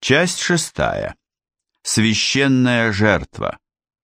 Часть 6. Священная жертва.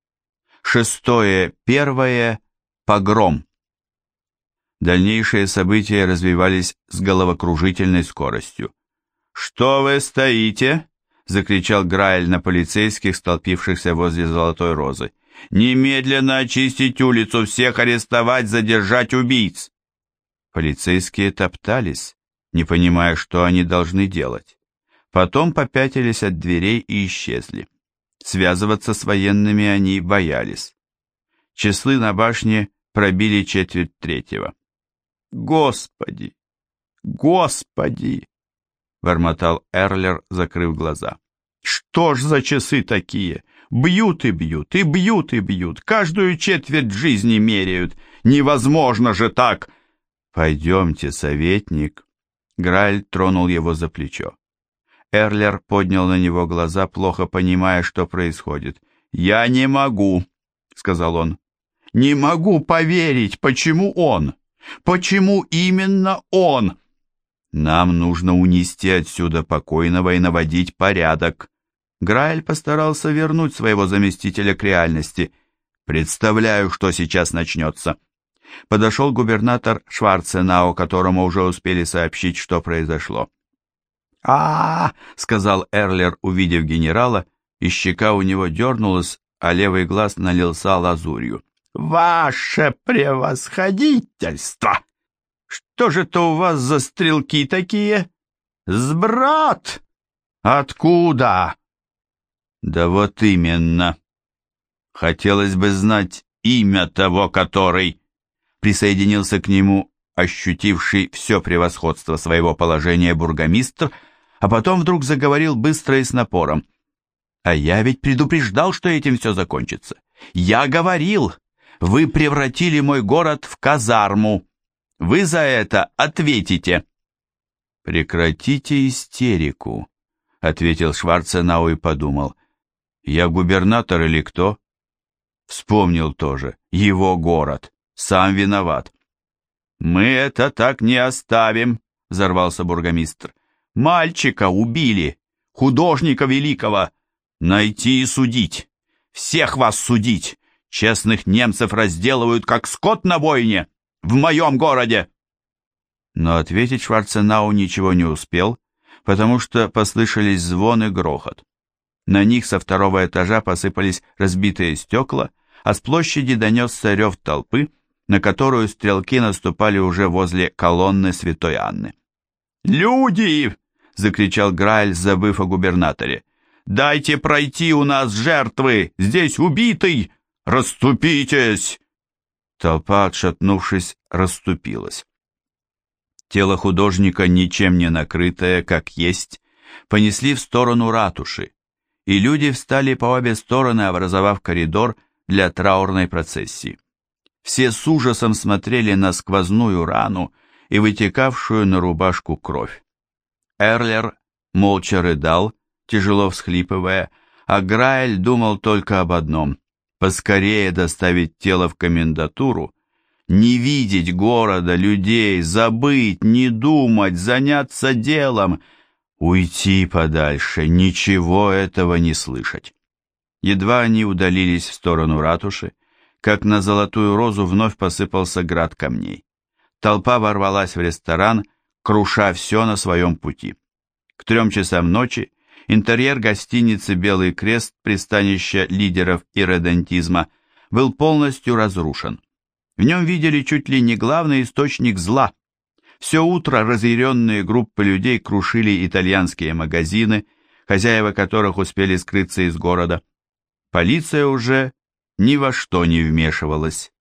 6.1. Погром. Дальнейшие события развивались с головокружительной скоростью. «Что вы стоите?» — закричал Грааль на полицейских, столпившихся возле Золотой Розы. «Немедленно очистить улицу, всех арестовать, задержать убийц!» Полицейские топтались, не понимая, что они должны делать. Потом попятились от дверей и исчезли. Связываться с военными они боялись. Часы на башне пробили 2:45. «Господи! Господи!» — бормотал Эрлер, закрыв глаза. «Что ж за часы такие? Бьют и бьют, и бьют и бьют, каждую четверть жизни меряют. Невозможно же так!» «Пойдемте, советник!» Грааль тронул его за плечо. Эрлер поднял на него глаза, плохо понимая, что происходит. «Я не могу», — сказал он. «Не могу поверить, почему он? Почему именно он?» «Нам нужно унести отсюда покойного и наводить порядок». Грааль постарался вернуть своего заместителя к реальности. «Представляю, что сейчас начнется». Подошел губернатор Шварценау, которому уже успели сообщить, что произошло. Сказал Эрлер, увидев генерала, и щека у него дернулась, а левый глаз налился лазурью. «Ваше превосходительство! Что же это у вас за стрелки такие? Сброд! Откуда?» «Да вот именно. Хотелось бы знать имя того, который...» Присоединился к нему ощутивший все превосходство своего положения бургомистр, а потом вдруг заговорил быстро и с напором. «А я ведь предупреждал, что этим все закончится. Я говорил, вы превратили мой город в казарму. Вы за это ответите». «Прекратите истерику», — ответил Шварценау и подумал. «Я губернатор или кто?» Вспомнил тоже. Его город. Сам виноват. «Мы это так не оставим», — взорвался бургомистр. «Мальчика убили, художника великого. Найти и судить. Всех вас судить. Честных немцев разделывают, как скот на бойне. В моем городе». Но ответить Шварценау ничего не успел, потому что послышались звон и грохот. На них со второго этажа посыпались разбитые стекла, а с площади донесся рев толпы, на которую стрелки наступали уже возле колонны Святой Анны. «Люди!» — закричал Грааль, забыв о губернаторе. «Дайте пройти, у нас жертвы! Здесь убитый! Расступитесь!» Толпа, отшатнувшись, расступилась. Тело художника, ничем не накрытое, как есть, понесли в сторону ратуши, и люди встали по обе стороны, образовав коридор для траурной процессии. Все с ужасом смотрели на сквозную рану и вытекавшую на рубашку кровь. Эрлер молча рыдал, тяжело всхлипывая, а Грааль думал только об одном — поскорее доставить тело в комендатуру, не видеть города, людей, забыть, не думать, заняться делом, уйти подальше, ничего этого не слышать. Едва они удалились в сторону ратуши, как на Золотую Розу вновь посыпался град камней. Толпа ворвалась в ресторан, круша все на своем пути. К 3 часам ночи интерьер гостиницы «Белый крест», пристанища лидеров ирредентизма, был полностью разрушен. В нем видели чуть ли не главный источник зла. Все утро разъяренные группы людей крушили итальянские магазины, хозяева которых успели скрыться из города. Полиция уже ни во что не вмешивалась.